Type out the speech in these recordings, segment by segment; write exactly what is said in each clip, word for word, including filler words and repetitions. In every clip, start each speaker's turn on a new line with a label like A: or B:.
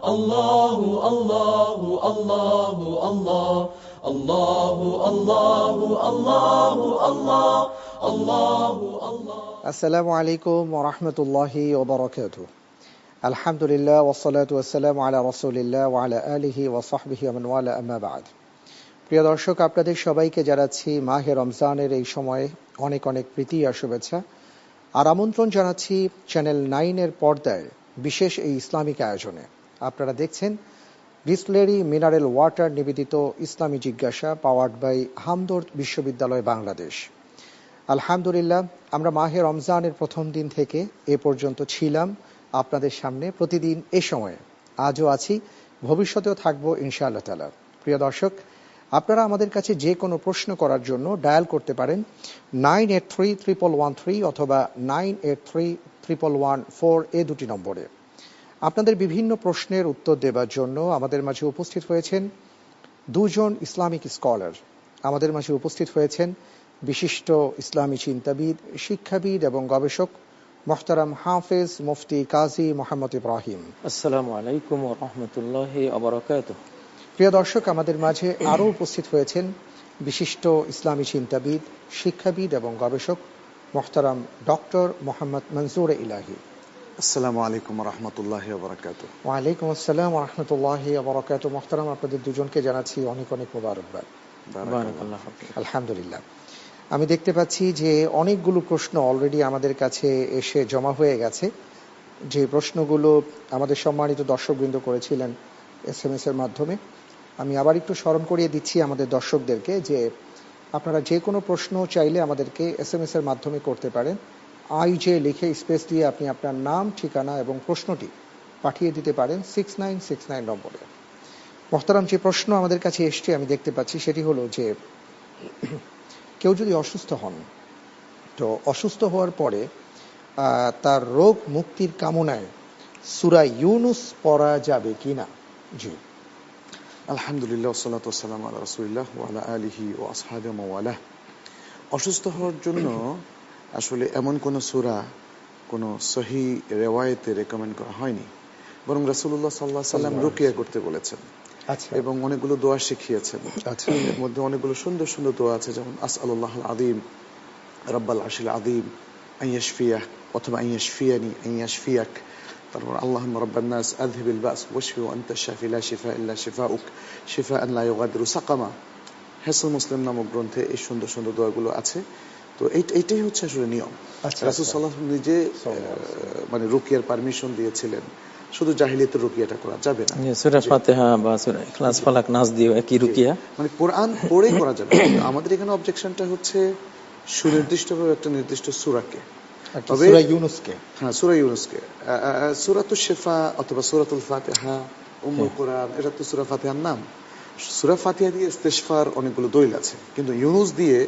A: الله الله الله الله الله الله الله الله الله الله
B: আসসালামু আলাইকুম ওয়া রাহমাতুল্লাহি ওয়া বারাকাতুহু। আলহামদুলিল্লাহ ওয়াসসালাতু ওয়াসসালামু আলা রাসূলিল্লাহ ওয়া আলা আলিহি ওয়া সাহবিহি ওয়া মান ওয়ালা, আম্মা বা'দ। প্রিয় দর্শক, আপনাদের সবাইকে জানাচ্ছি মাহে রমজানের এই সময়ে অনেক অনেক প্রীতি আর শুভেচ্ছা, আর আমন্ত্রণ জানাচ্ছি চ্যানেল নাইনের পর্দায় বিশেষ এই ইসলামিক আয়োজনে। আপনারা দেখছেন বিসলেরি মিনারেল ওয়াটার নিবেদিত ইসলামী জিজ্ঞাসা, পাওয়ার্ড বাই হামদর্দ বিশ্ববিদ্যালয় বাংলাদেশ। আলহামদুলিল্লাহ, আমরা মাহে রমজানের প্রথম দিন থেকে এ পর্যন্ত ছিলাম আপনাদের সামনে প্রতিদিন এ সময়ে। আজও আছি, ভবিষ্যতেও থাকবো ইনশাআল্লাহ তাআলা। প্রিয় দর্শক, আপনারা আমাদের কাছে যে কোনো প্রশ্ন করার জন্য ডায়াল করতে পারেন nine eight three triple one three অথবা nine eight three triple one four এ দুটি নম্বরে। আপনাদের বিভিন্ন প্রশ্নের উত্তর দেবার জন্য আমাদের মাঝে উপস্থিত হয়েছেন দুজন ইসলামিক স্কলার। আমাদের মাঝে উপস্থিত হয়েছেন বিশিষ্ট ইসলামী চিন্তাবিদ, শিক্ষাবিদ এবং গবেষক মোহতারাম হাফেজ মুফতি কাজী মোহাম্মদ ইব্রাহিম।
C: আসসালামু আলাইকুম ওয়া রাহমাতুল্লাহি ওয়া বারাকাতুহু।
B: প্রিয় দর্শক, আমাদের মাঝে আরও উপস্থিত হয়েছেন বিশিষ্ট ইসলামী চিন্তাবিদ, শিক্ষাবিদ এবং গবেষক মোহতারাম ডক্টর মোহাম্মদ মনজুর ইলাহি।
D: আসসালামু আলাইকুম ওয়া রাহমাতুল্লাহি ওয়া বারাকাতুহু।
B: ওয়া আলাইকুম আসসালাম ওয়া রাহমাতুল্লাহি ওয়া বারাকাতুহু। মোহতারাম, আপনাদের দুজনকে জানাচ্ছি অনেক অনেক মোবারকবাদ। আলহামদুলিল্লাহ, আমি দেখতে পাচ্ছি যে অনেকগুলো প্রশ্ন অলরেডি আমাদের কাছে এসে জমা হয়ে গেছে। যে প্রশ্নগুলো আমাদের সম্মানিত দর্শকবৃন্দ করেছিলেন এস এম এস এর মাধ্যমে, আমি আবার একটু স্মরণ করিয়ে দিচ্ছি আমাদের দর্শকদেরকে যে আপনারা যে কোনো প্রশ্ন চাইলে আমাদেরকে এস এম এস এর মাধ্যমে করতে পারেন। আই জে লিখে স্পেস দিয়ে আপনি আপনার নাম, ঠিকানা এবং প্রশ্নটি পাঠিয়ে দিতে পারেন সিক্স নাইন সিক্স নাইন নম্বরে। মোহতারাম, যে প্রশ্ন আমাদের কাছে এসছে আমি দেখতে পাচ্ছি সেটি হলো যে কেউ যদি অসুস্থ হন, তো অসুস্থ হওয়ার পরে তার রোগ মুক্তির কামনায় সূরা ইউনুস পড়া যাবে কিনা? জি,
D: আলহামদুলিল্লাহ, ওয়াসসালাতু ওয়াসসালামু আলা রাসূলিল্লাহ ওয়া আলা আলিহি ওয়া আসহাবিহি ওয়া ওয়ালা। অসুস্থ হওয়ার জন্য আসলে এমন কোন সূরা কোন সহিহ রিওয়ায়েতে রেকমেন্ড করা হয়নি, বরং রাসূলুল্লাহ সাল্লাল্লাহু আলাইহি ওয়াসাল্লাম রুকিয়া করতে বলেছেন। আচ্ছা, এবং অনেকগুলো দোয়া শিখিয়েছেন। আচ্ছা, এর মধ্যে অনেকগুলো সুন্দর সুন্দর দোয়া আছে, যেমন আসআলুল্লাহুল আযীম রাব্বাল আরশিল আযীম আন ইয়াশফিয়াহ অথবা আন ইয়াশফিয়ানি আন ইয়াশফিয়াক। তারপর আল্লাহুম্মা রাব্বান নাস আযহিবিল বাস ওয়াশফি ওয়া আনতা শাফি লা শিফা ইল্লা শিফাউক শিফাআন লা ইউগাদিরু সাকামা। হিসনুল মুসলিম নামক গ্রন্থে এই সুন্দর সুন্দর দোয়াগুলো আছে। তো এইটাই হচ্ছে আসলে নিয়ম। রাসূল সাল্লাল্লাহু আলাইহি ওয়াসাল্লাম নিজে মানে রুকিয়ার পারমিশন দিয়েছিলেন, শুধু জাহিলিয়াতের রুকিয়াটা করা যাবে না।
C: সূরা ফাতিহা বা সূরা ইখলাস, ফালাক, নাস দিয়ে একই রুকিয়া, মানে
D: কোরআন পড়ে করা যাবে। আমাদের এখানে অবজেকশনটা হচ্ছে সুনির্দিষ্টভাবে একটা নির্দিষ্ট সূরাকে, তবে সূরা ইউনুসকে, হ্যাঁ সূরা ইউনুসকে, সূরাতুশ শিফা অথবা সূরাতুল ফাতিহা, উম্মুল কোরআন, এটা তো সূরা ফাতিহার নাম। সূরা ফাতিহা দিয়ে ইস্তেশফার অনেকগুলো দলিল আছে, কিন্তু ইউনুস দিয়ে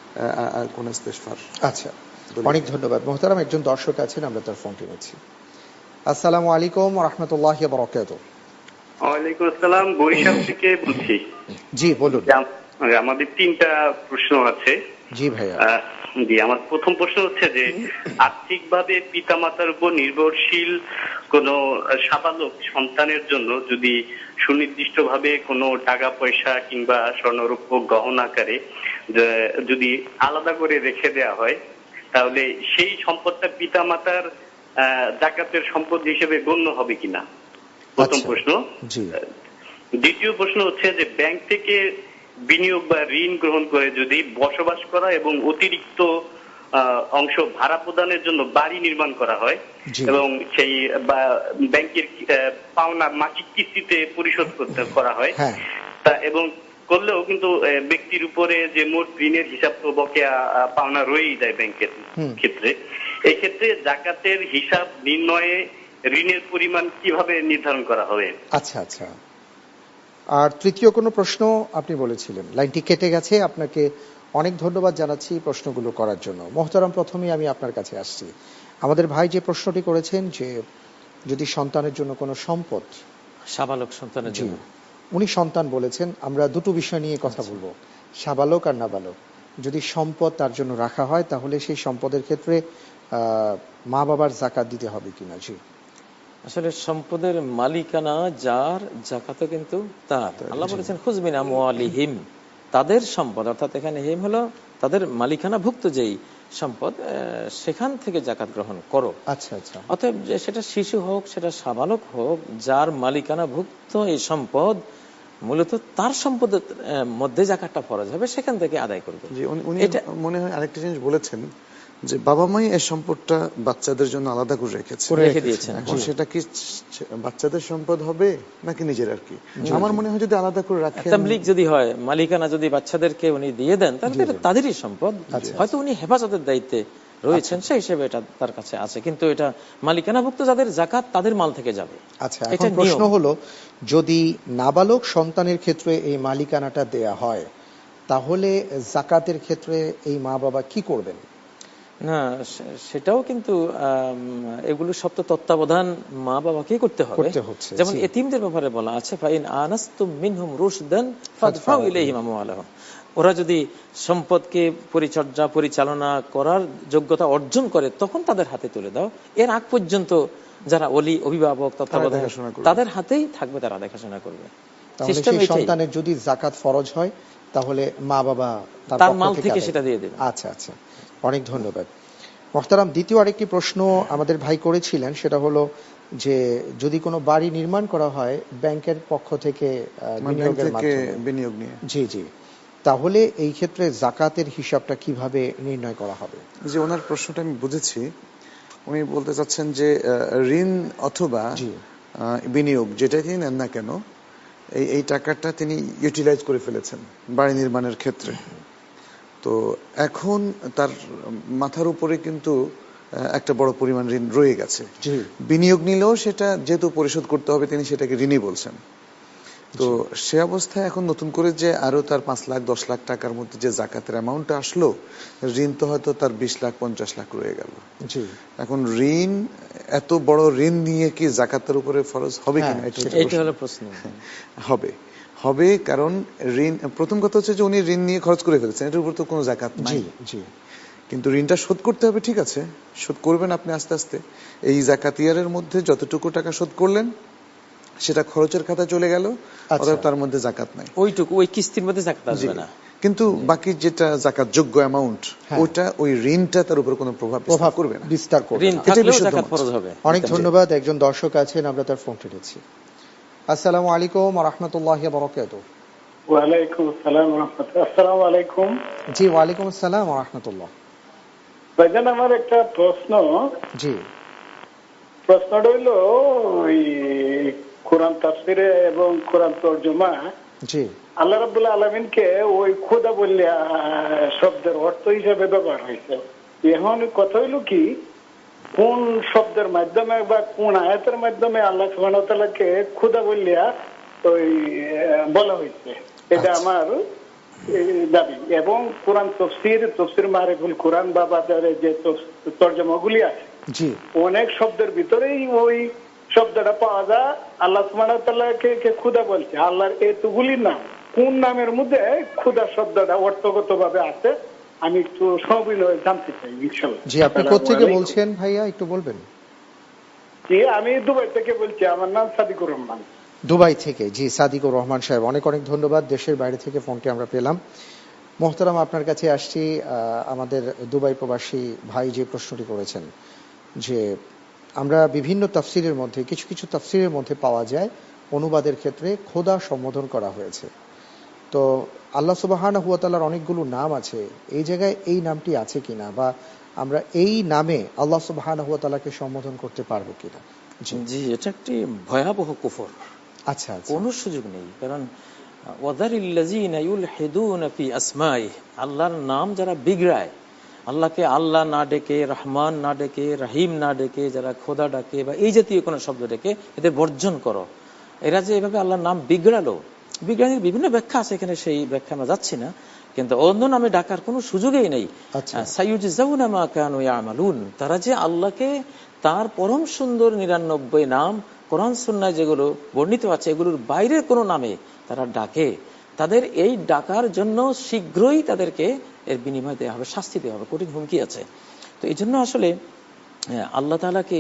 D: কোন ইস্তেশফার।
B: আচ্ছা, অনেক ধন্যবাদ। মোহতারাম, একজন দর্শক আছেন, আমরা তার ফোনটি নিচ্ছি। আসসালামু আলাইকুম ওয়া রাহমাতুল্লাহি ওয়া বারাকাতুহু।
E: ওয়া আলাইকুম আসসালাম, বরিশাল থেকে বলছি।
B: জি বলুন।
E: আমাদের তিনটা প্রশ্ন আছে।
B: জি ভাইয়া।
E: জি, আমার প্রথম প্রশ্ন হচ্ছে যে আর্থিকভাবে পিতামাতার উপর নির্ভরশীল কোন সাবালক সন্তানের জন্য যদি সুনির্দিষ্টভাবে কোনো টাকা পয়সা কিংবা স্বর্ণরৌপ্য গহনা আকারে যদি আলাদা করে রেখে দেওয়া হয়, তাহলে সেই সম্পদটা পিতামাতার যাকাতের সম্পদ হিসেবে গণ্য হবে কিনা, প্রথম প্রশ্ন। দ্বিতীয় প্রশ্ন হচ্ছে যে ব্যাংক থেকে বিনিয়োগ বা ঋণ গ্রহণ করে যদি বসবাস করা এবং অতিরিক্ত অংশ ভাড়া প্রদানের জন্য বাড়ি নির্মাণ করা হয় এবং সেই ব্যাংকের পাওনা মাসিক কিস্তিতে পরিশোধ করতে করা হয়, তা এবং করলেও কিন্তু ব্যক্তির উপরে যে মোট ঋণের হিসাব তো বকেয়া পাওনা রয়েই যায় ব্যাংকের ক্ষেত্রে, এই ক্ষেত্রে যাকাতের হিসাব নির্ণয়ে ঋণের পরিমাণ কিভাবে নির্ধারণ করা হবে?
B: আচ্ছা আচ্ছা। আর তৃতীয় কোনো প্রশ্ন আপনি বলেছিলেন, লাইনটি কেটে গেছে। আপনাকে অনেক ধন্যবাদ জানাচ্ছি প্রশ্নগুলো করার জন্য। মোহতারাম, প্রথমেই আমি আপনার কাছে আসছি। আমাদের ভাই যে প্রশ্নটি করেছেন যে যদি সন্তানের জন্য কোনো সম্পদ,
C: সাবালক সন্তানের জন্য,
B: উনি সন্তান বলেছেন, আমরা দুটো বিষয় নিয়ে কথা বলবো, সাবালক আর নাবালক। যদি সম্পদ তার জন্য রাখা হয় তাহলে সেই সম্পদের ক্ষেত্রে মা বাবার যাকাত দিতে হবে কিনা? জি
C: আসলে সম্পদের মালিকানা যার, জাকাতও কিন্তু তার। আল্লাহ বলেছেন খুয মিন আমওয়ালিহিম, তাদের সম্পদ, অর্থাৎ এখানে হিম হলো তাদের মালিকানা ভুক্ত যেই সম্পদ, সেখান থেকে জাকাত গ্রহণ করো।
B: আচ্ছা আচ্ছা।
C: অতএব যে সেটা শিশু হোক, সেটা সাবালক হোক, যার মালিকানা ভুক্ত এই সম্পদ, মূলত তার সম্পদের মধ্যে জাকাতটা ফরজ হবে, সেখান থেকে আদায় করবে।
D: এটা মনে হয় আরেকটা জিনিস বলেছেন যে বাবা মাই এই সম্পদটা বাচ্চাদের জন্য আলাদা করে রেখেছে,
C: রেখে দিয়েছেন।
D: এখন সেটা কি বাচ্চাদের সম্পদ হবে নাকি নিজের? আর কি আমার মনে হয় যদি আলাদা করে রাখেন,
C: তামলিক যদি হয়, মালিকানা যদি বাচ্চাদেরকে উনি দিয়ে দেন, তাহলে এটা তাদেরই সম্পদ। হয়তো উনি হেফাজতের দায়িত্বে রয়েছেন, সেই হিসেবে এটা তার কাছে আছে, কিন্তু এটা মালিকানাভুক্ত যাদের জাকাত, তাদের মাল থেকে যাবে।
B: আচ্ছা, এখন প্রশ্ন হলো, যদি নাবালক সন্তানের ক্ষেত্রে এই মালিকানাটা দেয়া হয়, তাহলে জাকাতের ক্ষেত্রে এই মা বাবা কি করবেন?
C: না, সেটাও কিন্তু এগুলো সব তো তত্ত্বাবধান মা বাবাকেই করতে হবে। যেমন এতিমদের ব্যাপারে বলা আছে, ফাইন আনাস্তুম মিনহুম রুশদান ফাদফাউ ইলাইহিম আমওয়ালাহুম, ওরা যদি সম্পদকে পরিচর্যা পরিচালনা করার যোগ্যতা অর্জন করে, তখন তাদের হাতে তুলে দাও। এর আগ পর্যন্ত যারা ওলি, অভিভাবক, তত্ত্বাবধান, তাদের হাতেই থাকবে, তারা দেখাশোনা করবে।
B: সন্তানের যদি জাকাত ফরজ হয়, তাহলে মা বাবা
C: তার মাল থেকে সেটা দিয়ে দেবে।
B: আচ্ছা আচ্ছা, অনেক ধন্যবাদ মোহতারাম। দ্বিতীয় আরেকটি প্রশ্ন আমাদের ভাই করেছিলেন, সেটা হলো যে যদি কোনো বাড়ি নির্মাণ করা হয় ব্যাংকের পক্ষ থেকে
D: বিনিয়োগ নিয়ে,
B: জি জি, তাহলে এই ক্ষেত্রে জাকাতের হিসাবটা কিভাবে নির্ণয় করা হবে?
D: যে ওনার প্রশ্নটা আমি বুঝেছি, উনি বলতে চাচ্ছেন যে ঋণ অথবা বিনিয়োগ যেটাই তিনি নেন না কেন, এই এই টাকাটা তিনি ইউটিলাইজ করে ফেলেছেন বাড়ি নির্মাণের ক্ষেত্রে। তো এখন তার মাথার উপরে কিন্তু একটা বড় পরিমাণ ঋণ রয়ে গেছে। বিনিয়োগ নিলেও সেটা যেহেতু পরিশোধ করতে হবে, তিনি সেটাকে ঋণই বলছেন। তো সে অবস্থায় এখন নতুন করে যে আরো তার পাঁচ লাখ দশ লাখ টাকার মধ্যে যে জাকাতের অ্যামাউন্টটা আসলো, ঋণ তো হয়তো তার বিশ লাখ পঞ্চাশ লাখ রয়ে গেল। এখন ঋণ, এত বড় ঋণ নিয়ে কি জাকাতের উপরে ফরজ হবে কিনা,
C: এটা হলো প্রশ্ন।
D: হবে হবে কারণ ঋণ, প্রথম কথা হচ্ছে যে উনি ঋণ নিয়ে খরচ করে ফেলেছেন, এটার উপর তো কোনো জাকাত নাই। কিন্তু ঋণটা শোধ করতে হবে, ঠিক আছে, শোধ করবেন আপনি আস্তে আস্তে। এই জাকাত ইয়ারের মধ্যে যতটুকু টাকা শোধ করলেন সেটা খরচের খাতা চলে গেল, অথবা তার মধ্যে জাকাত নাই,
C: ওইটুকু ওই কিস্তির মধ্যে জাকাত আসবে না।
D: কিন্তু বাকি যেটা জাকাত যোগ্য অ্যামাউন্ট, ওটা ওই ঋণটা তার উপর কোনো প্রভাব প্রভাব করবে না,
B: বিস্তার করবে না,
C: এটাই জাকাত ফরজ হবে।
B: অনেক ধন্যবাদ। একজন দর্শক আছেন, আমরা তার ফোন তুলেছি। আসসালামু আলাইকুম ওয়া রাহমাতুল্লাহি ওয়া বারাকাতুহু।
F: ওয়া আলাইকুম আসসালাম ওয়া রাহমাতুল্লাহ। আসসালামু আলাইকুম।
B: জি, ওয়া আলাইকুম আসসালাম ওয়া রাহমাতুল্লাহ।
F: ভাইজান, আমার একটা প্রশ্ন।
B: জি,
F: প্রশ্নটা হলো ওই কোরআন তাফসিরে এবং কোরআন তরজমা,
B: জি,
F: আল্লাহ রাব্বুল আলামিনকে ওই খোদা বললে শব্দের অর্থ হিসেবে ব্যবহার হয়েছে। এখন কথা হইল কি, কোন শব্দের মাধ্যমে বা কোন আয়াতের মাধ্যমে আল্লাহ সুবহানাহু ওয়া তাআলাকে খোদা বললিয়া ওই বলা হয়েছে, এটা আমার দাবি। এবং কোরআন তফসির, তফসির মারিফুল কোরআন বা বাজারে যে তরজমাগুলি আছে, অনেক শব্দের ভিতরেই ওই শব্দটা পাওয়া যায়। আল্লাহ সুবহানাহু ওয়া তাআলাকে খোদা বলছে, আল্লাহর এতগুলি নাম, কোন নামের মধ্যে খোদা শব্দটা অর্থগতভাবে আছে, আমি একটু সবিনয় জানতে চাই ইনশাআল্লাহ।
B: জি, আপনি কোথা থেকে বলছেন ভাইয়া, একটু বলবেন?
F: জি, আমি দুবাই থেকে বলছি, আমার নাম সাদিকুর রহমান।
B: দুবাই থেকে? জি, সাদিকুর রহমান সাহেব, অনেক অনেক ধন্যবাদ। দেশের বাইরে থেকে ফোনটি আমরা পেলাম। মোহতারাম, আপনার কাছে আসছি। আমাদের দুবাই প্রবাসী ভাই যে প্রশ্নটি করেছেন, যে আমরা বিভিন্ন তাফসিরের মধ্যে, কিছু কিছু তাফসিরের মধ্যে পাওয়া যায় অনুবাদের ক্ষেত্রে খোদা সম্বোধন করা হয়েছে। তো আল্লাহ সুবহানাহু ওয়া তাআলার অনেকগুলো নাম আছে, এই জায়গায় এই নামটি আছে কিনা, বা আমরা এই নামে আল্লাহ সুবহানাহু ওয়া তাআলাকে সম্বোধন করতে পারবো কিনা?
C: জি, এটা একটি ভয়াবহ কুফর।
B: আচ্ছা,
C: কোনো সুযোগ নেই। কারণ ওয়াযারিল্লাযীনা ইউলহিদুনা ফি আসমাইহি, আল্লাহর নাম যারা বিগড়ায়, আল্লাহকে আল্লাহ না ডেকে, রহমান না ডেকে, রহিম না ডেকে, যারা খোদা ডাকে বা এই জাতীয় কোনো শব্দ ডেকে, এদের বর্জন করো। এরা যে এভাবে আল্লাহর নাম বিগড়ালো, বিজ্ঞানীর বিভিন্ন ব্যাখ্যা আছে, এখানে সেই ব্যাখ্যা আমরা যাচ্ছি না, কিন্তু অন্য নামে ডাকার কোনো সুযোগই নেই। সাইয়ুজজাউনা মা কানু ইয়ামালুন, তারা যে আল্লাহকে তার পরম সুন্দর নিরানব্বই নাম কোরআন সুন্নাহ যেগুলো বর্ণিত আছে, এগুলোর বাইরের কোনো নামে তারা ডাকে, তাদের এই ডাকার জন্য শীঘ্রই তাদেরকে এর বিনিময় দেওয়া হবে, শাস্তি দেওয়া হবে, কঠিন হুমকি আছে। তো এই জন্য আসলে আল্লাহ তাআলাকে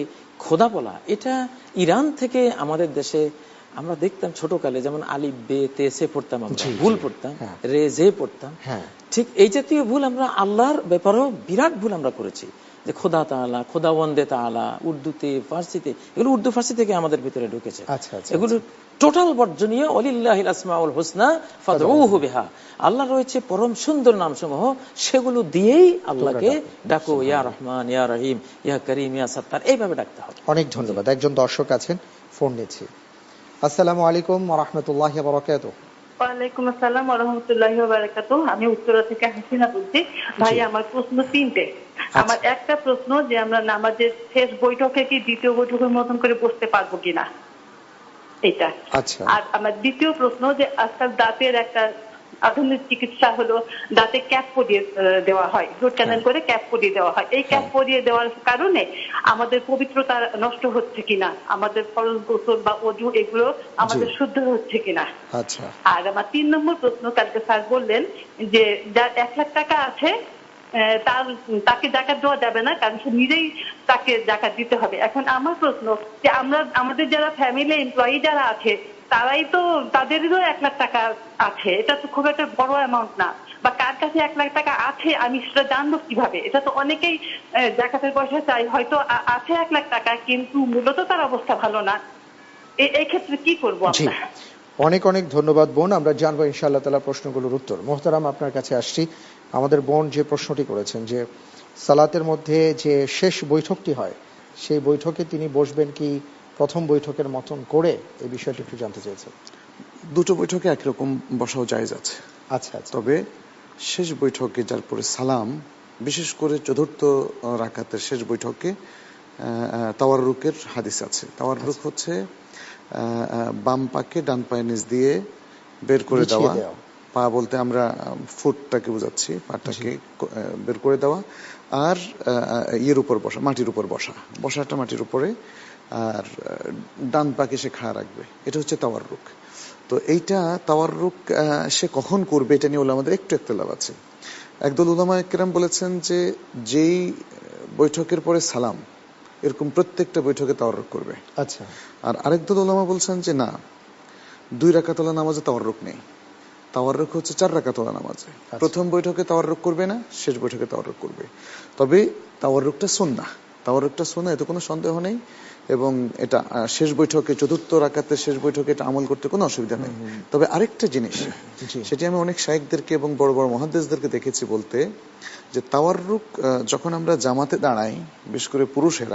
C: খোদা বলা, এটা ইরান থেকে আমাদের দেশে আমরা দেখতাম ছোটকালে, যেমন আলিফ বে তে সে পড়তাম, আমরা ভুল পড়তাম, রে জে পড়তাম, ঠিক এই জাতীয় ভুল আমরা আল্লাহর ব্যাপারেও বিরাট ভুল আমরা করেছি, যে খোদা তাআলা, খোদা ওয়ান্দে তাআলা, উর্দুতে, ফার্সিতে, এগুলো উর্দু ফার্সি থেকে আমাদের ভিতরে ঢুকেছে। এগুলো টোটাল বর্জনীয়। ওয়ালিল্লাহিল আসমাউল হুসনা ফাদউহু বিহা, আল্লাহ রয়েছে পরম সুন্দর নামসমূহ, সেগুলো দিয়েই আল্লাহকে ডাকো, ইয়া রহমান, ইয়া রহিম, ইয়া করিম, ইয়া সাত্তার, এইভাবে ডাকতে হবে।
B: অনেক ধন্যবাদ। একজন দর্শক আছেন, ফোন নিচ্ছি। আসসালামু আলাইকুম ওয়া রাহমাতুল্লাহি ওয়া বারাকাতুহু।
G: ওয়ালাইকুম আসসালাম ওয়া রাহমাতুল্লাহি ওয়া বারাকাতুহু। আমি উত্তরা থেকে হাসিনা বলছি। ভাই, আমার প্রশ্ন তিনটে। আমার একটা প্রশ্ন, যে আমরা নামাজের শেষ বৈঠকে কি দ্বিতীয় বৈঠকের মতন করে বসতে পারবো কিনা, এটা। আর আমার দ্বিতীয় প্রশ্ন, যে আজকাল দাঁতের একটা আধুনিক চিকিৎসা হলো দাঁতে ক্যাপ পরিয়ে দেওয়া হয়, রুট ক্যানেল করে ক্যাপ পরিয়ে দেওয়া হয়। এই ক্যাপ পরিয়ে দেওয়ার কারণে আমাদের পবিত্রতা নষ্ট হচ্ছে কিনা, আমাদের ফরজ গোসল বা ওযু এগুলো আমাদের শুদ্ধ হচ্ছে কিনা। আর আমার তিন নম্বর প্রশ্ন, কালকে স্যার বললেন যে যার এক লাখ টাকা আছে তার তাকে জাকাত দেওয়া যাবে না, কারণ সে নিজেই তাকে জাকাত দিতে হবে। এখন আমার প্রশ্ন, যে আমরা আমাদের যারা ফ্যামিলি এমপ্লয়ি যারা আছে, তারাই তো, তাদেরও এক লাখ টাকা আছে, এটা তো খুব একটা বড় অ্যামাউন্ট না। বা কার কাছে এক লাখ টাকা আছে আমি সেটা জানবো কিভাবে? এটা তো অনেকেই জাকাতের পয়সা চাই, হয়তো আছে এক লাখ টাকা, কিন্তু মূলত তার অবস্থা ভালো না। এই ক্ষেত্রে কি করবো আমরা?
B: অনেক অনেক ধন্যবাদ বোন, আমরা জানবো ইনশাআল্লাহ তাআলা প্রশ্নগুলোর উত্তর। মোহতারাম, আপনার কাছে আসছি। আমাদের বোন যে প্রশ্নটি করেছেন, যে সালাতের মধ্যে যে শেষ বৈঠকটি হয়, সেই বৈঠকে তিনি বসবেন কি প্রথম বৈঠকের মতন করে, এই বিষয়টি একটু জানতে চেয়েছেন।
D: দুটো বৈঠকে একরকম বসাও জায়েজ আছে।
B: আচ্ছা,
D: তবে শেষ বৈঠকে যার পরে সালাম, বিশেষ করে চতুর্থ রাকাতের শেষ বৈঠকে তাওয়াররুকের হাদিস আছে। তাওয়াররুক হচ্ছে বাম পাকে ডান পায়ের নিচ দিয়ে বের করে দেওয়া, পা বলতে আমরা ফুটটাকে বোঝাচ্ছি, পাটাকে বের করে দেওয়া, আর ইয়ের উপর বসা, মাটির উপর বসা, বসাটা মাটির উপরে, আর ডান পাকে সে খাড়া রাখবে, এটা হচ্ছে তাওয়াররুক। তো এইটা তাওয়াররুক সে কখন করবে, এটা নিয়ে আমাদের একটু ইখতিলাফ আছে। একদল উলামা কেরাম বলেছেন যে যেই বৈঠকের পরে সালাম, এরকম প্রত্যেকটা বৈঠকে তাওয়াররুক করবে।
B: আচ্ছা।
D: আর আরেক দল উলামা বলছেন যে না, দুই রাকাতুল্লাহ নামাজে তাওয়াররুক নেই, তাওয়াররুক হচ্ছে চার রাকাতুল্লাহ নামাজে। প্রথম বৈঠকে তাওয়াররুক করবে না, শেষ বৈঠকে তাওয়াররুক করবে। তবে তাওয়াররুকটা সুন্নাহ, তাওয়াররুকটা সুন্নাহ, এতে কোনো সন্দেহ নেই। এবং এটা শেষ বৈঠকে, চতুর্থ রাকাতের শেষ বৈঠকে এটা আমল করতে কোনো অসুবিধা নেই। তবে আরেকটা জিনিস, সেটি আমি অনেক শায়েখদেরকে এবং বড় বড় মুহাদ্দিসদেরকে দেখেছি বলতে, যে তাওয়াররুক যখন আমরা জামাতে দাঁড়াই, বিশেষ করে পুরুষেরা,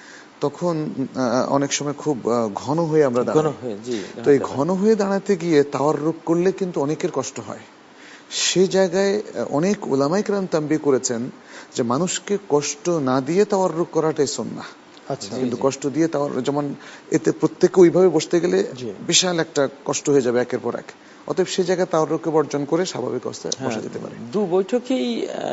D: তখন অনেক সময় খুব ঘন হয়ে আমরা দাঁড়াই। তো এই ঘন হয়ে দাঁড়াতে গিয়ে তাওয়াররুক করলে কিন্তু অনেকের কষ্ট হয়। সে জায়গায় অনেক উলামায়ে কেরাম তানবীহ করেছেন যে মানুষকে কষ্ট না দিয়ে তাওয়াররুক করাটাই সুন্নাহ। কিন্তু কষ্ট দিয়ে তাওয়ার, যেমন এতে প্রত্যেকে ওইভাবে বসতে গেলে বিশাল একটা কষ্ট হয়ে যাবে একের পর এক। অতএব সেই জায়গায় তাওয়াররুককে বর্জন করে স্বাভাবিক অবস্থায় বসা যেতে পারে।
C: দু বৈঠকেই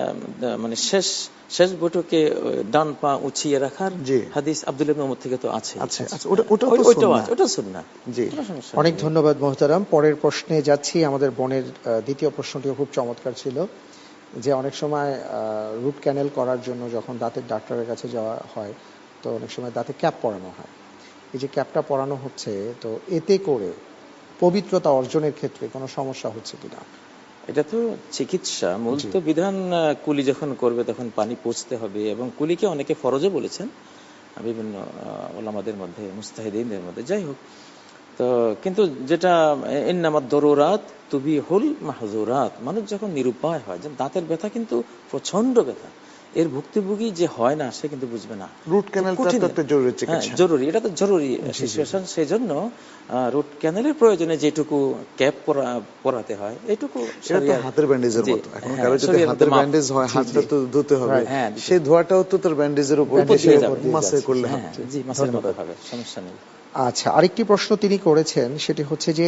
C: মানে শেষ শেষ বৈঠকে ডান পা উঁচিয়ে রাখার হাদিস আব্দুল্লাহ ইবনে ওমর থেকে তো আছে।
B: আচ্ছা, ওটা ওটা
C: ওটা সুন্নাহ।
B: জি, অনেক ধন্যবাদ মোহতারাম। পরের প্রশ্নে যাচ্ছি। আমাদের বোনের দ্বিতীয় প্রশ্নটিও খুব চমৎকার ছিল, যে অনেক সময় রুট ক্যানেল করার জন্য যখন দাঁতের ডাক্তারের কাছে যাওয়া হয়, তো অনেক সময় দাঁতে ক্যাপ পরানো হয়। এই যে ক্যাপটা পরানো হচ্ছে, তো এতে করে পবিত্রতা অর্জনের ক্ষেত্রে কোনো সমস্যা হচ্ছে কিনা?
C: এটা তো চিকিৎসা, মূল তো বিধান কুলি যখন করবে তখন পানি পৌঁছতে হবে, এবং কুলিকে অনেকে ফরজও বলেছেন বিভিন্ন ওলামাদের মধ্যে, মুস্তাহিদিনদের মধ্যে। যাই হোক, তো কিন্তু যেটা ইন্নামাদ দরুরাত তুবিহুল মাহজুরাত, মানুষ যখন নিরুপায় হয়, যে দাঁতের ব্যথা কিন্তু প্রচন্ড ব্যথা, এর ভুক্তভোগী যে হয় না সে কিন্তু বুঝবে না।
D: রুট ক্যানেলটা তো জরুরি চিকিৎসা,
C: জরুরি, এটা তো জরুরি সিচুয়েশন। সেই জন্য রুট ক্যানেলের প্রয়োজনে যেটুকু ক্যাপ পরাতে হয়, এইটুকু
D: হাতের ব্যান্ডেজের মতো। এখন কারো যদি হাতের ব্যান্ডেজ হয়, হাতটা তো ধুতে হবে, সেই ধোয়াটাও তো তার ব্যান্ডেজের উপর মাসে করলে হবে।
C: জি, মাসের মতো হবে, সমস্যা নেই।
B: আচ্ছা, আরেকটি প্রশ্ন তিনি করেছেন, সেটি হচ্ছে যে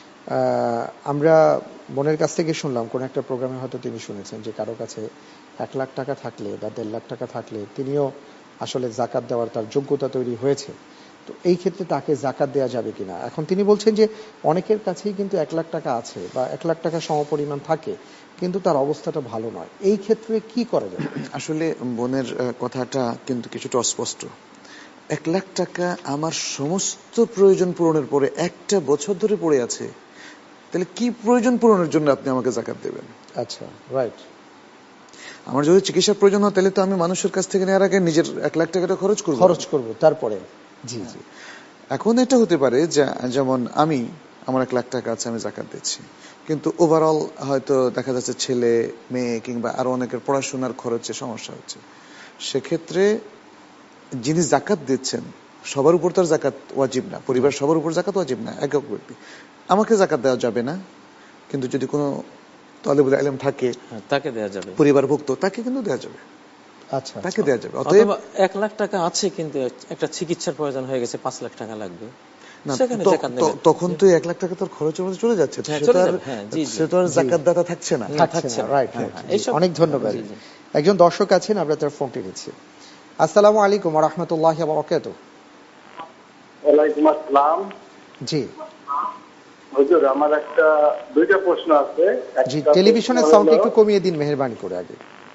B: আমরা বোনের কাছ থেকে শুনলাম, কোন একটা প্রোগ্রামে হয়তো তিনি শুনেছেন যে কারো কাছে এক লাখ টাকা থাকলে বা দেড় লাখ টাকা থাকলে তিনিও আসলে জাকাত দেওয়ার তার যোগ্যতা তৈরি হয়েছে, তো এই ক্ষেত্রে তাকে জাকাত দেওয়া যাবে কিনা? এখন তিনি বলছেন যে অনেকের কাছেই কিন্তু এক লাখ টাকা আছে বা এক লাখ টাকা সমপরিমাণ থাকে, কিন্তু তার অবস্থাটা ভালো নয়, এই ক্ষেত্রে কি করা যাবে?
D: আসলে বোনের কথাটা কিন্তু কিছুটা অস্পষ্ট। এক লাখ টাকা আমার সমস্ত প্রয়োজন পূরণের পরে একটা বছর ধরে পড়ে আছে, তাহলে কি প্রয়োজন পূরণের জন্য আপনি আমাকে যাকাত দেবেন?
B: আচ্ছা, রাইট।
D: আমার যদি চিকিৎসার প্রয়োজন হয় তাহলে তো আমি মানুষের কাছ থেকে নেওয়ার আগে নিজের এক লাখ টাকাটা খরচ করবো
B: খরচ করব তারপরে। জি জি।
D: এখন এটা হতে পারে যে যেমন আমি আমার এক লাখ টাকা আছে, আমি যাকাত দিচ্ছি, কিন্তু ওভারঅল হয়তো দেখা যাচ্ছে ছেলে মেয়ে কিংবা আরো অনেকের পড়াশোনার খরচে সমস্যা হচ্ছে, সেক্ষেত্রে যিনি যাকাত দিচ্ছেন সবার উপর তার যাকাত ওয়াজিব না, পরিবার সবার উপর যাকাত ওয়াজিব না, একক ব্যক্তি আমাকে যাকাত দেওয়া যাবে না, কিন্তু যদি কোনো তালেবুল ইলম থাকে
C: তাকে দেওয়া যাবে,
D: পরিবারভুক্ত, তাকে কিন্তু দেওয়া যাবে।
B: আচ্ছা,
D: তাকে দেওয়া যাবে।
C: অতএব এক লাখ টাকা আছে কিন্তু একটা চিকিৎসার প্রয়োজন হয়ে গেছে, পাঁচ লাখ টাকা লাগবে,
D: তখন তো এক লাখ টাকা তোর খরচের মধ্যে চলে যাচ্ছে, সেটা আর যাকাত দাতা থাকছে না।
B: রাইট। অনেক ধন্যবাদ। একজন দর্শক আছেন, আমরা তার ফোনটি নিচ্ছি। আসসালামু আলাইকুম ওয়া রাহমাতুল্লাহি ওয়া বারাকাতুহু।
F: ওয়ালাইকুম আসসালাম।
B: জি
F: হুজুর, আমার একটা দুইটা প্রশ্ন আছে।
B: জি, টেলিভিশনের সাউন্ড একটু কমিয়ে দিন মেহেরবানি করে আগে।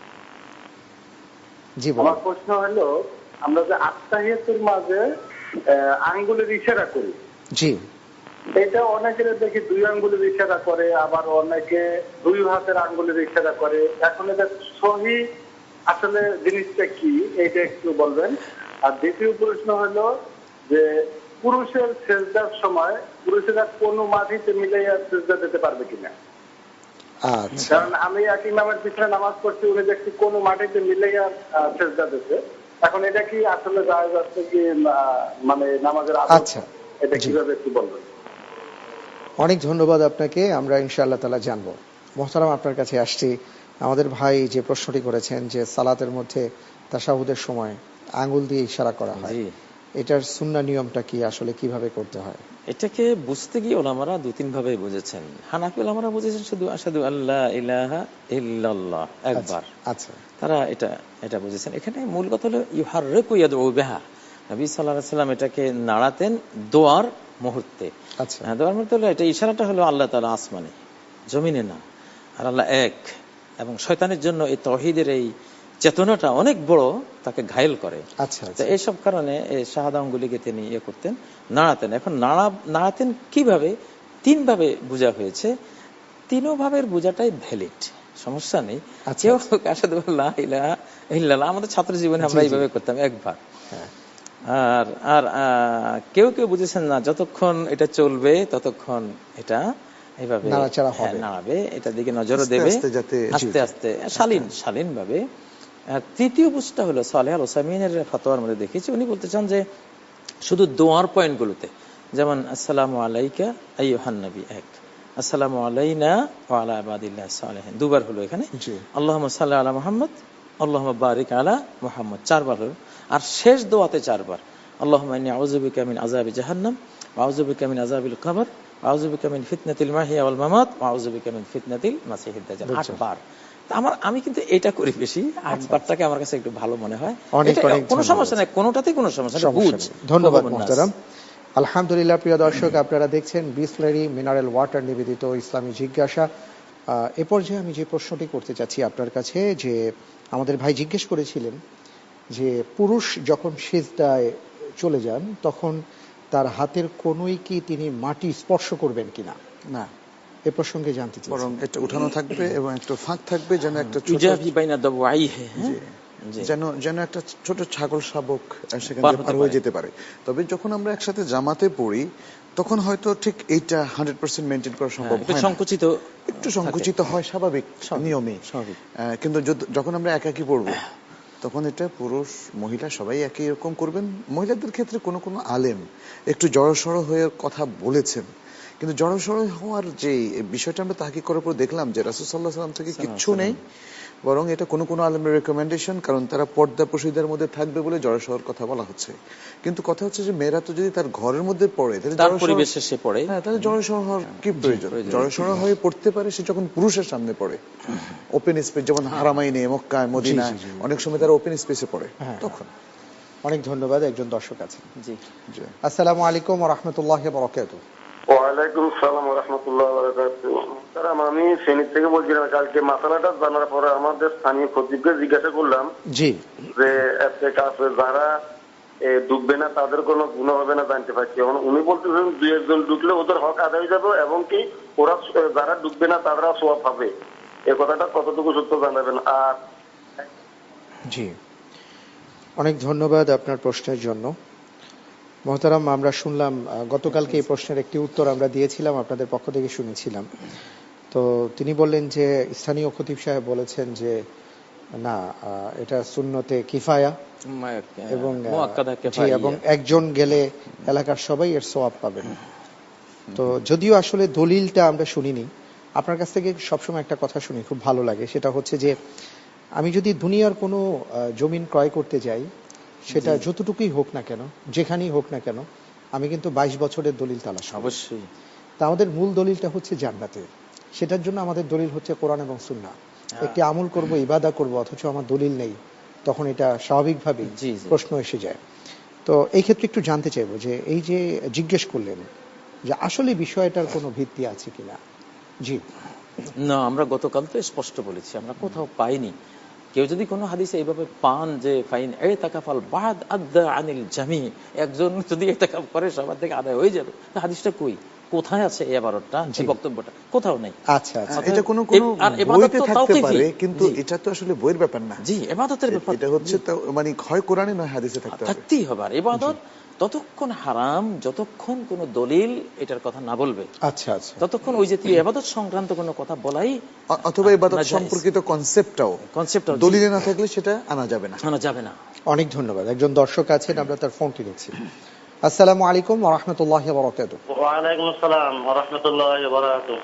B: জি বলুন।
F: আমার প্রশ্ন হলো, আমরা যে আত্তাহিয়াতুর মাঝে আঙ্গুলের ইশারা করি, জি, এটা অনেকের দেখি দুই আঙ্গুলের ইশারা করে, আবার অনেকে দুই হাতের আঙ্গুলের ইশারা করে। এখন এটা সহি আসলে জিনিসটা কি, এটা একটু বলবেন। আর দ্বিতীয় প্রশ্ন হলো যে পুরুষের সেজদার সময় পুরুষেরা কোন মাটিতে মিলাইয়া সেজদা দিতে পারবে কিনা? আচ্ছা, কারণ আমি এক ইমামের পিছনে নামাজ পড়ছি, উনি দেখছি কোন মাটিতে মিলাইয়া সেজদা দিতে। এখন এটা কি আসলে জায়েজ আছে কি, মানে নামাজের আদব, এটা কিভাবে একটু বলবেন?
B: অনেক ধন্যবাদ আপনাকে, আমরা ইনশাআল্লাহ তাআলা জানবো। মুহতারাম, আপনার কাছে আসছি। আমাদের ভাই যে প্রশ্নটি করেছেন যে সালাতের মধ্যে তাশাহুদের সময় আঙ্গুল দিয়ে ইশারা করা হয়, এটার সুন্নাহ নিয়মটা কি, আসলে কিভাবে করতে হয়?
C: এটাকে বুঝতে গিয়ে ওলামারা দু তিন ভাবে বুঝেছেন। হানাফি ওলামারা বুঝেছেন শুধু আশহাদু আল্লা ইলাহা ইল্লাল্লাহ একবার, আচ্ছা, তারা এটা এটা বুঝেছেন। এখানে মূল কথা হলো ইউহাররিকু ইয়াদউ বিহা, নবী সাল্লাল্লাহু আলাইহি ওয়াসাল্লাম এটাকে নাড়াতেন দোয়ার মুহূর্তে। আচ্ছা, দোয়ার মুহূর্তে হলো এটা ইশারাটা হলো আল্লাহ তাআলা আসমানে, জমিনে না, আর আল্লাহ এক, এবং শয়তানের জন্য এই তাওহীদের এই চেতনাটা অনেক বড়, তাকে ঘায়েল করে। আচ্ছা, এইসব কারণে এই শাহাদা আঙ্গুলিকে তিনি ইয়ে করতেন, নাড়াতেন। এখন নাড়া নাড়াতেন কিভাবে? তিন ভাবে বোঝা হয়েছে, তিনও ভাবের বোঝাটাই ভ্যালিড, সমস্যা নেই। কেউ আশহাদু আল্লা ইলাহা ইল্লাল্লাহ, আমাদের ছাত্র জীবনে আমরা এইভাবে করতাম একবার। আর আর কেউ কেউ বুঝেছেন না, যতক্ষণ এটা চলবে ততক্ষণ এটা এইভাবে নাড়াবে, এটার দিকে নজর দেবে আস্তে আস্তে শালীন শালীন ভাবে। তৃতীয় বুঝটা হলো সালেহ আল ওসাইমিনের ফতোয়ার মধ্যে দেখেছি, উনি বলতে চান যে শুধু দোয়ার পয়েন্টগুলোতে, যেমন আসসালামু আলাইকা আইয়ুহান নবী এক, আসসালামু আলাইনা ওয়া আলা ইবাদিল্লাহিস সালিহিন দুবার হলো এখানে, আল্লাহুম্মা সাল্লি আলা মুহাম্মদ আল্লাহুম্মা বারিক আলা মুহাম্মদ চারবার হলো, আর শেষ দোয়াতে চারবার আল্লাহুম্মা ইন্নী আউযু বিকা মিন আযাবি জাহান্নাম ওয়া আউযু বিকা মিন আযাবিল কবর ওয়া আউযু বিকা মিন ফিতনাতিল মাহিয়া ওয়াল মামাত ওয়া আউযু বিকা মিন ফিতনাতিল মাসিহিদ দাজ্জাল। আটবার। আমার আমি কিন্তু এটা করি বেশি, আটবারটাকে আমার কাছে একটু ভালো মনে হয়। কোনো সমস্যা নেই, কোনোটাতেই কোনো সমস্যা নেই।
B: ধন্যবাদ মুহতারাম। আলহামদুলিল্লাহ, প্রিয় দর্শক, আপনারা দেখছেন বিসলেরি মিনারেল ওয়াটার নিবেদিত ইসলামী জিজ্ঞাসা। এ পর্যায়ে আমি যে প্রশ্নটি করতে চাচ্ছি আপনার কাছে, যে আমাদের ভাই জিজ্ঞেস করেছিলেন যে পুরুষ যখন সিজদায় চলে যান তখন তার হাতের কোনোই কি তিনি মাটি স্পর্শ করবেন কিনা। না, এ প্রসঙ্গে জানতে চাই।
D: বরং এটা উঠানো থাকবে এবং একটা ফাঁক থাকবে, যেন একটা যেন যেন একটা ছোট ছাগল শাবক সেখানে পার হয়ে যেতে পারে। তবে যখন আমরা একসাথে জামাতে পড়ি তখন হয়তো ঠিক এইটা হান্ড্রেড পার্সেন্ট মেনটেন করা সম্ভব হয়, সংকুচিত একটু সংকুচিত হয় স্বাভাবিক নিয়মে। কিন্তু যখন আমরা একাকি পড়বো তখন এটা পুরুষ মহিলা সবাই একই রকম করবেন। মহিলাদের ক্ষেত্রে কোনো কোনো আলেম একটু জড়সড় হয়ে কথা বলেছেন, কিন্তু জড়সড় হওয়ার যে বিষয়টা আমরা তাহকিক করার পর দেখলাম যে রাসূল সাল্লাল্লাহু আলাইহি ওয়াসাল্লাম থেকে কিচ্ছু নেই, বরং এটা কোনো কোনো আলেমের রেকমেন্ডেশন, কারণ তারা পর্দা প্রশিদার মধ্যে থাকবে বলে জড়সড় কথা বলা হচ্ছে। কিন্তু কথা হচ্ছে যে মেয়েরা তো যদি তার ঘরের মধ্যে পড়ে তাহলে
C: পরিবেশে সে পড়ে,
D: হ্যাঁ, তাহলে জড়সড় হওয়ার কি প্রয়োজন? জড়সড় হয়ে পড়তে পারে সে যখন পুরুষের সামনে পড়ে, ওপেন স্পেস, যেমন হারামাইনে, মক্কায়, মদিনায় অনেক সময় তারা ওপেন স্পেসে পড়ে তখন।
B: অনেক ধন্যবাদ। একজন দর্শক আছেন। জি জি, আসসালামু আলাইকুম ওয়া রাহমাতুল্লাহি ওয়া বারাকাতুহু।
H: ওয়ালাইকুম আসসালাম ওয়া রাহমাতুল্লাহি ওয়া বারাকাতুহু। স্যার, আমি ফেনী থেকে বলছিলাম। কালকে মাসালাটা জানার পরে আমাদের স্থানীয় খতিবকে জিজ্ঞাসা করলাম জি যে এতে কাছে যারা ঢুকবে না, তাদের কোনো গুণ হবে না জানতে পারছি। উনি বলতেছেন দুই একজন ঢুকলে ওদের হক আদায় হয়ে যাবে এবং কি ওরা যারা ঢুকবে না তারা সওয়াব পাবে। এই কথাটা কতটুকু সত্য জানাবেন। আর
B: জি, অনেক ধন্যবাদ আপনার প্রশ্নের জন্য। মহতারাম, আমরা শুনলাম গতকালকে এই প্রশ্নের একটি উত্তর আমরা দিয়েছিলাম, আপনাদের পক্ষ থেকে শুনেছিলাম। তো তিনি বললেন যে স্থানীয় খতিব সাহেব বলেছেন যে না, এটা সুন্নতে কিফায়া এবং এবং একজন গেলে এলাকার সবাই এর সওয়াব পাবেন। তো যদিও আসলে দলিলটা আমরা শুনিনি, আপনার কাছ থেকে সবসময় একটা কথা শুনি, খুব ভালো লাগে। সেটা হচ্ছে যে আমি যদি দুনিয়ার কোনো জমিন ক্রয় করতে যাই, সেটা যতটুকুই হোক না কেন, যেখানেই হোক না কেন, আমি কিন্তু বাইশ বছরের দলিল তালাশ করি।
C: অবশ্যই।
B: তা আমাদের মূল দলিলটা হচ্ছে জান্নাতের। সেটার জন্য আমাদের দলিল হচ্ছে কোরআন এবং সুন্নাহ। একটি আমল করব, ইবাদা করব, অথচ আমার দলিল নেই, তখন এটা স্বাভাবিকভাবেই প্রশ্ন এসে যায়। তো এই ক্ষেত্রে একটু জানতে চাইবো যে এই যে জিজ্ঞেস করলেন যে আসলে বিষয়টার কোনো ভিত্তি আছে কিনা। জি
C: না, আমরা গতকাল তো স্পষ্ট বলেছি, আমরা কোথাও পাইনি। কেউ যদি কোনো হাদিসে এইভাবে পান যে ফাইন ইতাকাফাল বাদ আদা আনিল জামি, একজন যদি ইতাকাফ করে সবার থেকে আদায় হয়ে যাবে, হাদিসটা কই, কোথায় আছে এই ইবারতটা, এই বক্তব্যটা কোথাও নেই।
D: আচ্ছা আচ্ছা, এটা কোনো কোনো বইতে থাকতে পারে, কিন্তু এটা তো আসলে বইয়ের ব্যাপার না।
C: জি, ইবাদতের ব্যাপার।
D: এটা হচ্ছে মানে হয় কোরআনে নয় হাদিসে থাকতে হবে,
C: থাকতেই হবে। আর ইবাদত ততক্ষণ হারাম যতক্ষণ কোন দলিল এটার কথা না বলবে।
B: আচ্ছা আচ্ছা,
C: ততক্ষণ ওই জাতীয় ইবাদত সংক্রান্ত কোনো কথা বলাই,
D: অথবা ইবাদত সম্পর্কিত কনসেপ্টটাও কনসেপ্টটাও দলিলে না থাকলে সেটা আনা যাবে না,
C: আনা যাবে না।
B: অনেক ধন্যবাদ। একজন দর্শক আছেন, আমরা তার ফোনটি নিচ্ছি। আসসালামু আলাইকুম ওয়া রাহমাতুল্লাহি ওয়া বারাকাতুহু।
I: ওয়া আলাইকুম আসসালাম ওয়া রাহমাতুল্লাহি ওয়া বারাকাতুহু।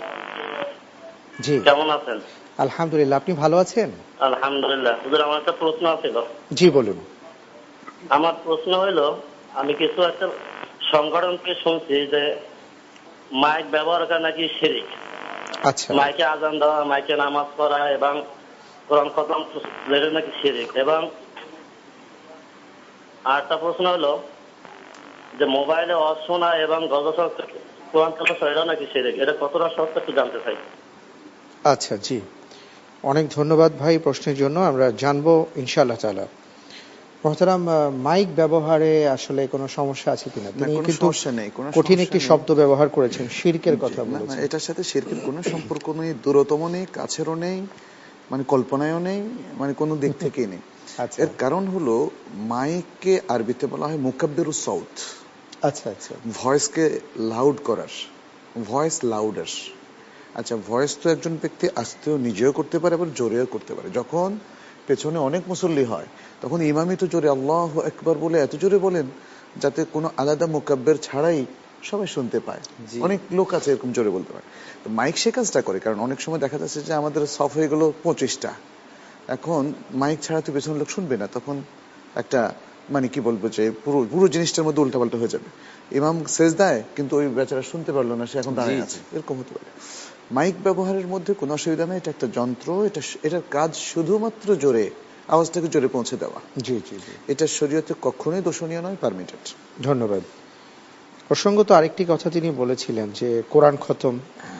B: জি,
I: কেমন আছেন?
B: আলহামদুলিল্লাহ, আপনি ভালো আছেন?
I: আলহামদুলিল্লাহ। হুজুর, আমার একটা প্রশ্ন ছিল।
B: জি বলুন।
I: আমার প্রশ্ন হলো, আমি কিছু একটা সংগঠনকে শুনছি যে মাইক ব্যবহার করা নাকি শিরক।
B: আচ্ছা,
I: মাইকে আজান দেওয়া, মাইকে নামাজ পড়া এবং কোরআন খতম নাকি শিরক। এবং আরেকটা প্রশ্ন হলো যে মোবাইলে ওয়াজ শোনা এবং গজল কোরআন তেলাওয়াত এটাও নাকি শিরক। এটা কতটা সত্য একটু জানতে চাই।
B: আচ্ছা, জি, অনেক ধন্যবাদ ভাই প্রশ্নের জন্য, আমরা জানবো ইনশাআল্লাহ তাআলা। মহতারাম, মাইক ব্যবহারে আসলে কোনো সমস্যা আছে কিনা? তিনি কিন্তু কঠিন একটি শব্দ ব্যবহার করেছেন, শিরকের কথা বলেছেন।
D: এটার সাথে শিরকের কোনো সম্পর্ক নেই, দূরতম নেই, কাছেরও নেই, মানে কল্পনায়ও নেই, মানে কোনো দিক থেকেই নেই। এর কারণ হলো মাইককে আরবিতে বলা হয় মুকাব্বিরুস সাউত।
B: আচ্ছা আচ্ছা,
D: ভয়েসকে লাউড করার, ভয়েস লাউডার। আচ্ছা, ভয়েস তো একজন ব্যক্তি আস্তেও নিজেও করতে পারে, আবার জোরেও করতে পারে। যখন পেছনে অনেক মুসল্লি হয় তখন ইমামই তো জোরে আল্লাহু আকবার বলে এত জোরে বলেন যাতে কোনো আলাদা মুকাব্বির ছাড়াই সবাই শুনতে পায়। অনেক লোক আছে এরকম জোরে বলতে পারে। তো মাইক সে কাজটা করে, কারণ অনেক সময় দেখা যাচ্ছে যে আমাদের সফ হয়ে গেল পঁচিশটা, এখন মাইক ছাড়া তো পেছনের লোক শুনবে না, তখন একটা মানে কি বলবো যে পুরো পুরো জিনিসটার মধ্যে উল্টাপাল্টা হয়ে যাবে। ইমাম সেজদায় কিন্তু ওই বেচারা শুনতে পারলো না, সে এখন দাঁড়িয়ে আছে, এরকম হতে পারে। মাইক ব্যবহারের মধ্যে কোনো অসুবিধা নেই, এটা একটা যন্ত্র, এটা এটার কাজ শুধুমাত্র জোরে আওয়াজটাকে জোরে পৌঁছে দেওয়া।
B: জি জি জি,
D: এটা শরীয়তে কখনোই দোষণীয় নয়, পারমিটেড।
B: ধন্যবাদ। প্রসঙ্গত আরেকটি কথা তিনি বলেছিলেন যে কোরআন খতম,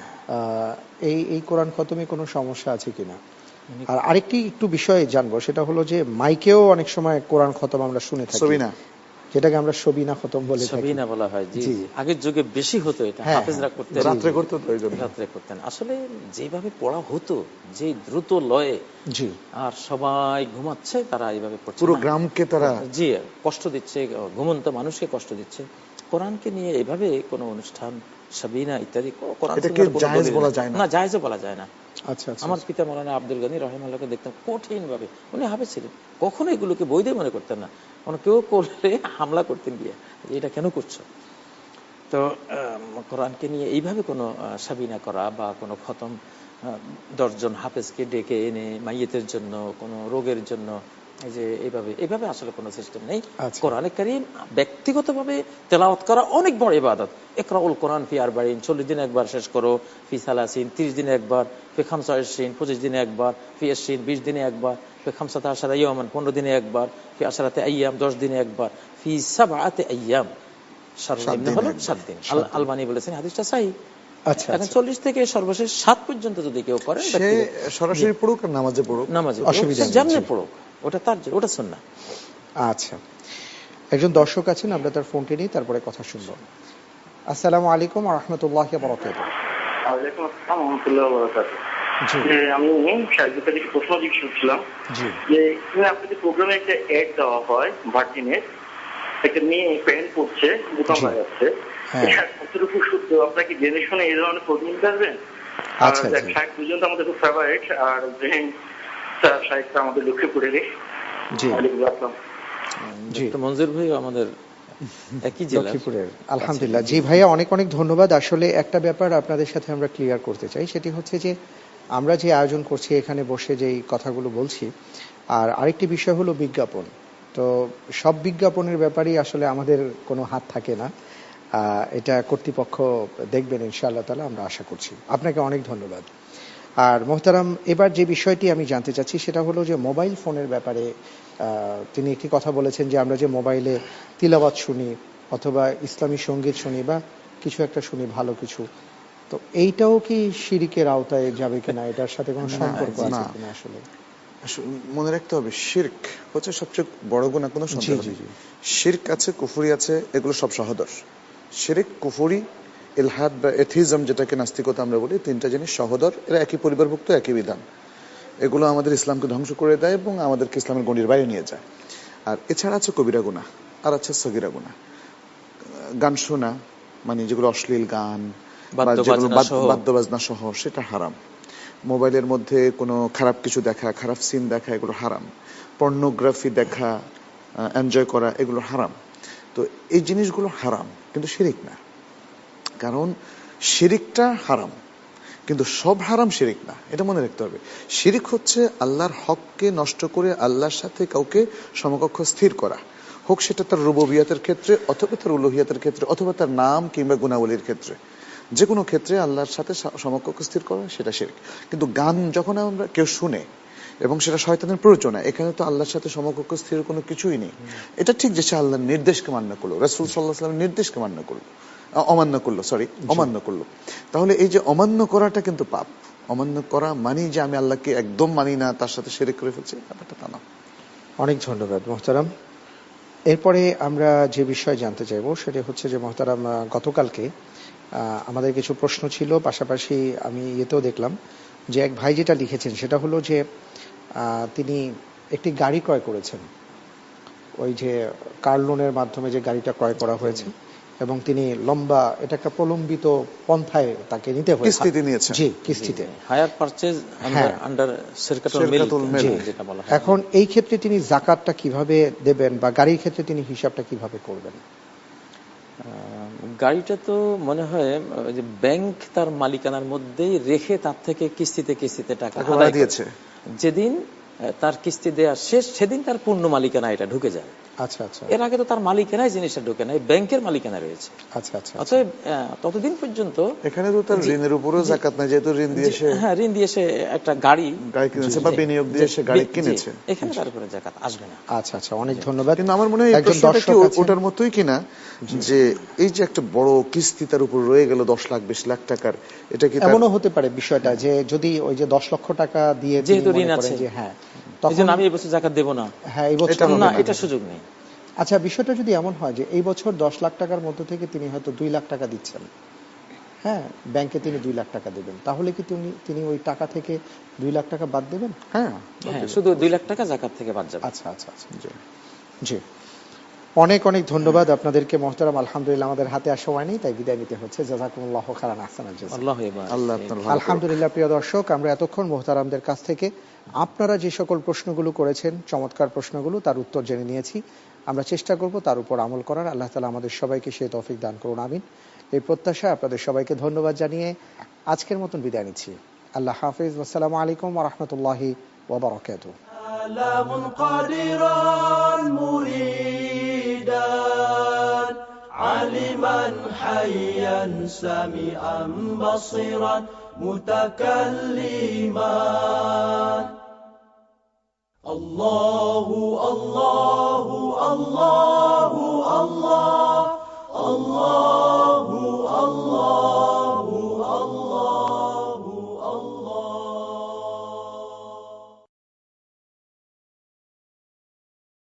B: এই এই কোরআন খতমে কোনো সমস্যা আছে কিনা। আর আরেকটি একটু বিষয় জানবো, সেটা হলো যে মাইকেও অনেক সময় কোরআন খতম আমরা শুনে থাকি, সবিনা, যেটাকে আমরা সবিনা খতম বলে থাকি।
C: সবিনা বলা হয়। জি, আগের যুগে বেশি হতো এটা, হাফেজরা করতেন,
D: রাত্রে করতেন,
C: রাত্রে করতেন। আসলে যেভাবে পড়া হতো, যে দ্রুত লয়ে,
B: জি, আর
C: সবাই ঘুমাচ্ছে, তারা এইভাবে পড়ছে,
D: পুরো গ্রামকে তারা
C: জি কষ্ট দিচ্ছে, ঘুমন্ত মানুষকে কষ্ট দিচ্ছে। কোরআনকে নিয়ে এইভাবে কোনো অনুষ্ঠান, সাবিনা ইত্যাদি কোরআন
D: জায়েজ বলা যায় না,
C: না জায়েজ বলা যায় না।
B: আচ্ছা,
C: আমার পিতা মৌলানা আব্দুল গনি রাহিমাহুল্লাহকে দেখতাম কঠিন ভাবে, উনি হাফেজ ছিলেন, কখনো এগুলোকে বৈধ মনে করতেন না। কেউ করলে হামলা করতেন গিয়ে, এটা কেন করছো। তো কোরআনকে নিয়ে এইভাবে কোনো সাবিনা করা বা কোনো খতম দশজন হাফেজকে ডেকে এনে মাইয়েতের জন্য, কোনো রোগের জন্য, এই যে এইভাবে এইভাবে আসলে কোনো সিস্টেম নেই। কোরআনে কারীম ব্যক্তিগতভাবে তেলাওয়াত করা অনেক বড় ইবাদত। ইকরাউল কোরআন ফি আরবাঈন, চল্লিশ দিনে একবার শেষ করো, ফি সালাসিন, তিরিশ দিনে একবার, ফি খামসা ইশরিন, পঁচিশ দিনে একবার, ফি ইশরিন, বিশ দিনে একবার, ফি খামসাতা আশারা ইয়ামান, পনেরো দিনে একবার, ফি আশারাতে আইয়াম, দশ দিনে একবার, ফি সাবআতে আইয়াম, সর্বনিম্ন হলো সাত দিন। আলবানী বলেছেন হাদিসটা সহিহ। আচ্ছা, এখন চল্লিশ থেকে সর্বশেষ সাত পর্যন্ত যদি কেউ করে,
D: সে সরাসরি পড়ুক আর নামাজে পড়ুক,
C: নামাজে অসুবিধা নেই, জানলে পড়ুক, ওটা তার, ওটা সুন্নাহ।
B: আচ্ছা, একজন দর্শক আছেন, আমরা তার ফোনটি নিই, তারপরে কথা শুনবো। আসসালামু আলাইকুম ওয়া রাহমাতুল্লাহি ওয়া বারাকাতুহু।
J: ওয়ালাইকুম আসসালাম ওয়া রাহমাতুল্লাহি ওয়া বারাকাতুহু।
B: জি,
J: আমি শাহিদুল কাদের প্রশ্ন জিজ্ঞেস করছিলাম
B: জি,
J: যে আপনাদের প্রোগ্রামে একটা অ্যাড দেওয়া হয় ভার্জিনের, একটা মেয়ে প্যান্ট পরছে, বোতাম লাগাচ্ছে, এটা কতটুকু সত্য? আপনারা কি জেনে শুনে এই ধরনের প্রশ্ন করবেন?
B: আচ্ছা,
J: শাহেদ দুজন তো আমাদের খুব ফেভারিট, আর জেহেন স্যার শাহেদটা আমাদের লক্ষ্মীপুরের।
B: জি,
J: ওয়ালাইকুম আসসালাম।
B: জি,
C: মঞ্জুর ভাই আমাদের একই জেলা
B: লক্ষ্মীপুরের। আলহামদুলিল্লাহ। জি ভাইয়া, অনেক অনেক ধন্যবাদ। আসলে একটা ব্যাপার আপনাদের সাথে আমরা ক্লিয়ার করতে চাই, সেটি হচ্ছে যে আমরা যে আয়োজন করছি এখানে বসে যেই কথাগুলো বলছি, আর আরেকটি বিষয় হলো বিজ্ঞাপন। তো সব বিজ্ঞাপনের ব্যাপারেই আসলে আমাদের কোনো হাত থাকে না, এটা কর্তৃপক্ষ দেখবেন ইনশাআল্লাহ তাআলা, আমরা আশা করছি। আপনাকে অনেক ধন্যবাদ। আর মোহতারাম, এবার যে বিষয়টি আমি জানতে চাচ্ছি সেটা হলো যে মোবাইল ফোনের ব্যাপারে তিনি একটি কথা বলেছেন যে আমরা যে মোবাইলে তিলাওয়াত শুনি অথবা ইসলামী সঙ্গীত শুনি বা কিছু একটা শুনি ভালো কিছু, তো এইটাও কি শিরকের আওতায় যাবে কিনা, এটার সাথে কোনো সম্পর্ক আছে কিনা? আসলে
D: মনে রাখতে হবে, শিরক হচ্ছে সবচেয়ে বড় গুনাহ। কোনো সন্দেহ নেই, শিরক আছে, কুফরি আছে, এগুলো সব সহোদর। শিরক, কুফরি, ইলহাদ বা এথিজম, যেটাকে নাস্তিকতা আমরা বলি, তিনটা জিনিস সহোদর, এরা একই পরিবারভুক্ত, একই বিধান। এগুলো আমাদের ইসলামকে ধ্বংস করে দেয় এবং আমাদেরকে ইসলামের গণ্ডির বাইরে নিয়ে যায়। আর এছাড়া আছে কবিরা গুনাহ, আর আছে সগীরা গুনাহ। গান শোনা, মানে যেগুলো অশ্লীল গান বা যেগুলো বাদ্যবাজনা সহ, সেটা হারাম। মোবাইলের মধ্যে কোনো খারাপ কিছু দেখা, খারাপ সিন দেখা, এগুলো হারাম। পর্নোগ্রাফি দেখা, এনজয় করা, এগুলো হারাম। তো এই জিনিসগুলো হারাম, কিন্তু শিরিক না। কারণ শিরিকটা হারাম, কিন্তু সব হারাম শিরিক না, এটা মনে রাখতে হবে। শিরিক হচ্ছে আল্লাহর হককে নষ্ট করে আল্লাহর সাথে কাউকে সমকক্ষ স্থির করা, হোক সেটা তার রুবুবিয়াতের ক্ষেত্রে অথবা তার উলুহিয়াতের ক্ষেত্রে অথবা তার নাম কিংবা গুণাবলীর ক্ষেত্রে, যে কোনো ক্ষেত্রে আল্লাহর সাথে সমকক্ষ স্থির করা, সেটা শিরক। কিন্তু গান যখন আমরা কেউ শুনে এবং সেটা শয়তানের প্ররোচনা, এখানে তো আল্লাহর সাথে সমকক্ষ স্থির কোনো কিছুই নেই। এটা ঠিক যে সে আল্লাহর নির্দেশকে মান্য করলো, রাসূল সাল্লাল্লাহু আলাইহি ওয়াসাল্লামের নির্দেশকে মান্য করলো, অমান্য করলো, সরি অমান্য করলো। তাহলে এই যে অমান্য করাটা কিন্তু পাপ। অমান্য করা মানে যে আমি আল্লাহকে একদম মানি না, তার সাথে শিরক করে ফেলছি, ব্যাপারটা তা না।
B: অনেক ধন্যবাদ মোহতারাম। এরপরে আমরা যে বিষয় জানতে চাইবো সেটা হচ্ছে যে মোহতারাম, গতকালকে আমাদের কিছু প্রশ্ন ছিল, পাশাপাশি আমি ইয়েতেও দেখলাম যে এক ভাই যেটা লিখেছেন সেটা হলো যে তিনি একটি গাড়ি ক্রয় করেছেন, ওই যে কার লোনের মাধ্যমে যে গাড়িটা ক্রয় করা হয়েছে, এবং তিনি লম্বা, এটা একটা প্রলম্বিত পন্থায় তাকে নিতে হয়েছে, কিস্তিতে নিয়েছেন। জি, কিস্তিতে,
C: হায়ার পারচেজ আন্ডার শিরকাতুল মিলক যেটা বলা হয়।
B: এখন এই ক্ষেত্রে তিনি যাকাতটা কিভাবে দেবেন বা গাড়ির ক্ষেত্রে তিনি হিসাবটা কিভাবে করবেন?
C: গাড়িটা তো মনে হয় যে ব্যাংক তার মালিকানার মধ্যেই রেখে তার থেকে কিস্তিতে কিস্তিতে টাকা আদায় দিয়েছে। যেদিন তার কিস্তি দেওয়া শেষ সেদিন তার পূর্ণ মালিকানা এটা ঢুকে যায়।
B: আচ্ছা আচ্ছা।
C: এর আগে তো তার মালিকানায় জিনিসটা ঢুকে না, ব্যাংকের মালিকানা রয়েছে।
B: আচ্ছা আচ্ছা।
C: অতএব ততদিন পর্যন্ত
D: এখানে তো তার ঋণের উপরও যাকাত নাই, যেহেতু ঋণ দিয়েছে।
C: হ্যাঁ, ঋণ দিয়েছে একটা গাড়ি
D: গাড়ি কিনেছে বা বিনিয়োগ দিয়ে সে গাড়ি কিনেছে,
C: এখানে তার উপরে যাকাত আসবে না।
B: আচ্ছা আচ্ছা, অনেক ধন্যবাদ।
D: কিন্তু আমার মনে হয় একজন দর্শক ওটার মতোই কিনা, যে এই যে একটা বড় কিস্তি তার উপর রয়ে গেল দশ লাখ বিশ লাখ টাকার, এটা কি
B: এমনও হতে পারে বিষয়টা যে যদি ওই যে দশ লক্ষ টাকা দিয়ে
C: যেহেতু ঋণ আছে,
B: যে হ্যাঁ
C: তখন আমি এই বছর যাকাত দেব না,
B: হ্যাঁ এই বছর
C: না, এটা সুযোগ নেই।
B: আচ্ছা, বিষয়টা যদি এমন হয় যে এই বছর দশ লাখ টাকার মধ্যে থেকে তিনি হয়তো দুই লাখ টাকা দিচ্ছেন, হ্যাঁ ব্যাংকে তিনি দুই লাখ টাকা দেবেন, তাহলে কি তিনি তিনি ওই টাকা থেকে দুই লাখ টাকা বাদ দেবেন?
C: হ্যাঁ, শুধু দুই লাখ টাকা যাকাত থেকে বাদ যাবে।
B: আচ্ছা আচ্ছা আচ্ছা, জি। অনেক অনেক ধন্যবাদ আপনাদেরকে মোহতারাম। আলহামদুলিল্লাহ আমাদের হাতে আর সময় নেই, তাই বিদায় নিতে হচ্ছে। জাযাকুমুল্লাহু খাইরান, আহসানাল জাযা। আলহামদুলিল্লাহ। প্রিয় দর্শক, আমরা এতক্ষণ মোহতারামদের কাছ থেকে আপনারা যে সকল প্রশ্নগুলো করেছেন, চমৎকার প্রশ্নগুলো, তার উত্তর জেনে নিয়েছি। আমরা চেষ্টা করব তার উপর আমল করার। আল্লাহ তাআলা আমাদের সবাইকে সেই তৌফিক দান করুন, আমিন। এই প্রত্যাশা আপনাদের সবাইকে ধন্যবাদ জানিয়ে আজকের মতন বিদায় নিচ্ছি। আল্লাহ হাফেজ। আসসালামু আলাইকুম ওয়া রাহমাতুল্লাহি ওয়া বারাকাতুহু।
A: عالما حيا سميعا بصيرا متكلما. الله الله الله